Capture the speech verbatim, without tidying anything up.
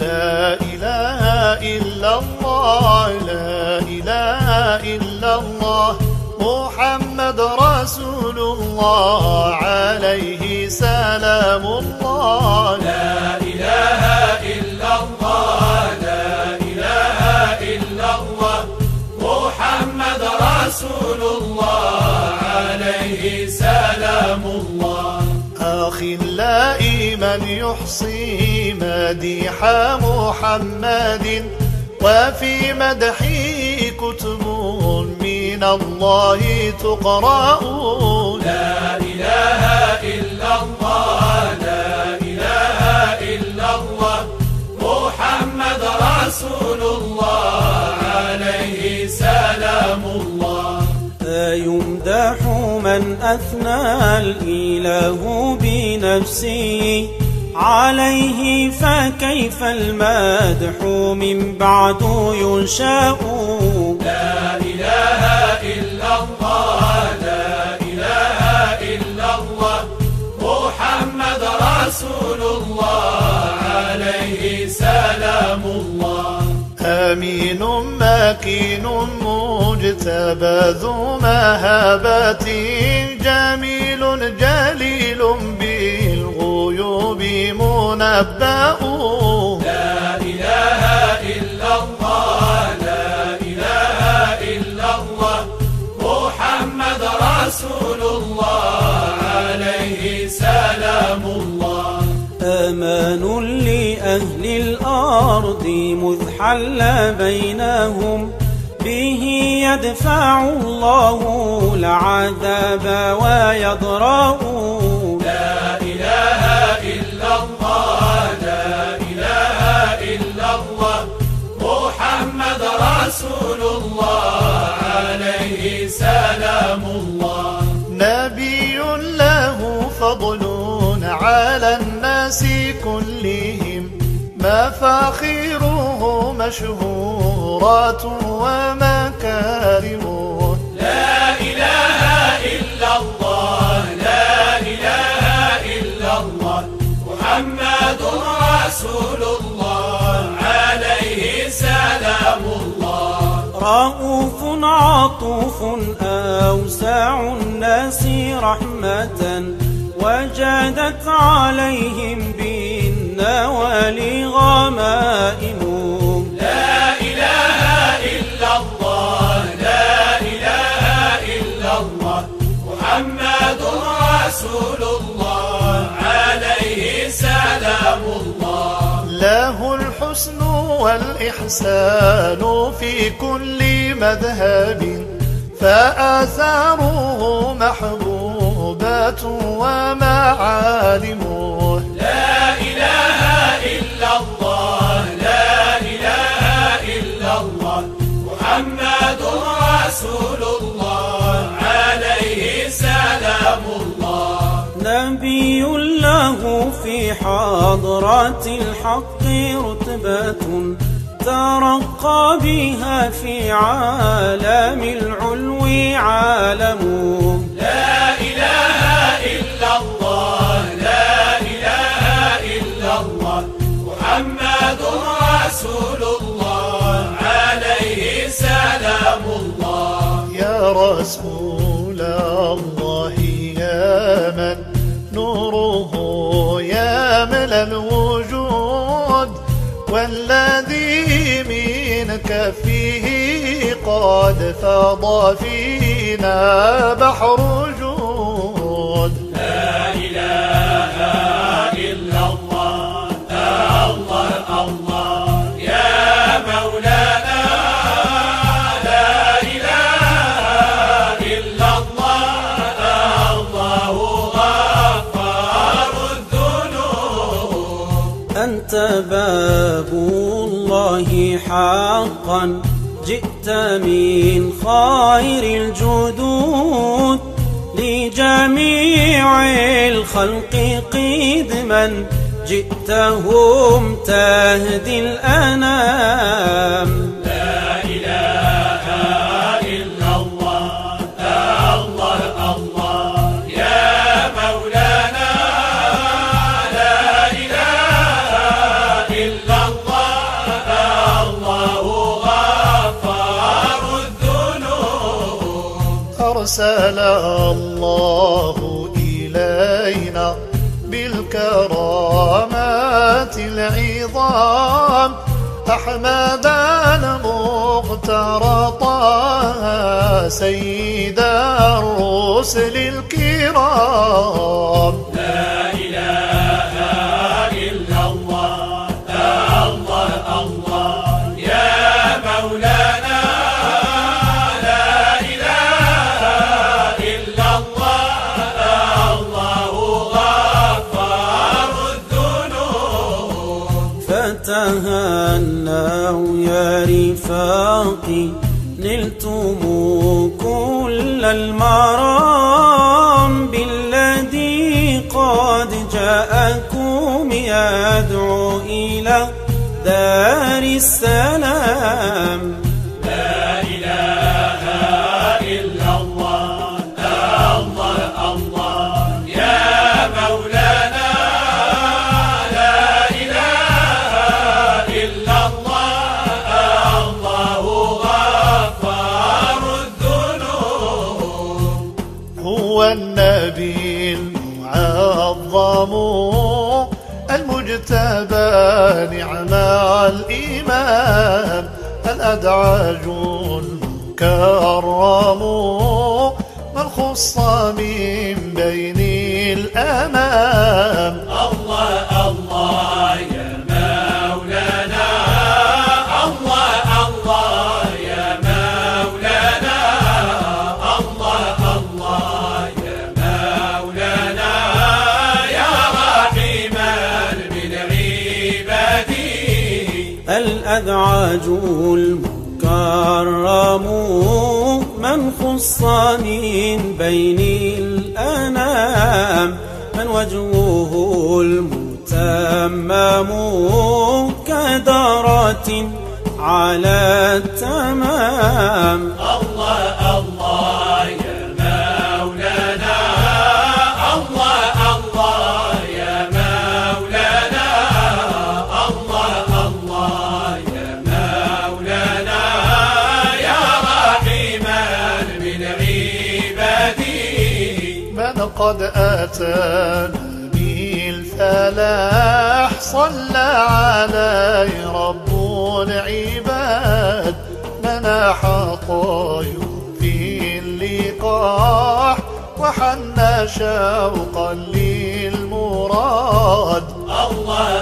لا إله إلا الله لا إله إلا الله محمد رسول الله عليه سلام الله. لا إله إلا الله لا إله إلا الله محمد رسول الله عليه سلام الله. أخلاء من يحصي مديح محمد وفي مدحه كتب من الله تقرأ. لا إله إلا الله لا إله إلا الله محمد رسول الله عليه سلام الله. يمدح من أثنى الإله بنفسه عليه فكيف المدح من بعد ينشأ. لا إله إلا الله لا إله إلا الله محمد رسول الله عليه سلام الله. أمين مكين مجتبى ذو مهابة جميل جليل بالغيوب منبأ. لا إله إلا الله لا إله إلا الله محمد رسول الله عليه سلام الله. أمان لأهل الأرض مذ حل بينهم به يدفع الله العذاب ويضرأ. لا إله إلا الله لا إله إلا الله محمد رسول الله عليه سلام الله. نبي له فضل على الناس كلهم مفاخره مشهورات ومكارمه. لا إله إلا الله لا إله إلا الله محمد رسول الله عليه سلام الله. رؤوف عطوف أوسع الناس رحمة وجدت عليهم بالنوال غمائم. لا إله إلا الله لا إله إلا الله محمد رسول الله عليه سلام الله. له الحسن والإحسان في كل مذهب فآثاره محبوبات ومعالمه. لا إله إلا الله لا إله إلا الله محمد رسول الله عليه سلام الله. نبي له في حضرة الحق رتبة ترقى بها في عالم العلو عالمه. لا إله إلا الله لا إله إلا الله محمد رسول الله عليه سلام الله. يا رسول الله يا من نوره يملأ الوجود والذي منك فيه قد فاض فينا بحر جود. لا إله إلا الله الله الله يا مولانا. لا إله إلا الله الله غفار الذنوب. أنت باب الله حقا جئت من خير الجدود لجميع الخلق قدما جئتهم تهدي الأنام. لا إله إلا الله الله الله يا مولانا. لا إله إلا الله أرسل الله إلينا بالكرامات العظام أحمد المختار طه سيد الرسل الكرام. لا إله إلا الله الله الله يا مولانا. لا إله إلا الله الله غفار الذنوب. فتهنوا يا رفاقي نلتم كل المرام بالذي قد جاءكم يدعو إلى دار السلام. لا إله إلا الله الله الله يا مولانا. لا إله إلا الله الله غفار الذنوب. هو النبي المعظم المجتبى نعم الإمام الأدعج المكرم من خص من بين الأمام. الله الله يا مولانا. الله الله يا مولانا. الله الله يا مولانا يا رحيما بالعباد. الأدعج المكرم من خص من بين الأنام من وجهه المتمم كدرة على التمام. الله الله يا مولانا. الله الله يا مولانا. الله الله يا مولانا يا رحيما بالعباد. من قد أتانا بالفلاح صلى عليه رب العباد منح طيب في اللقاح وحن شوقا للمراد. الله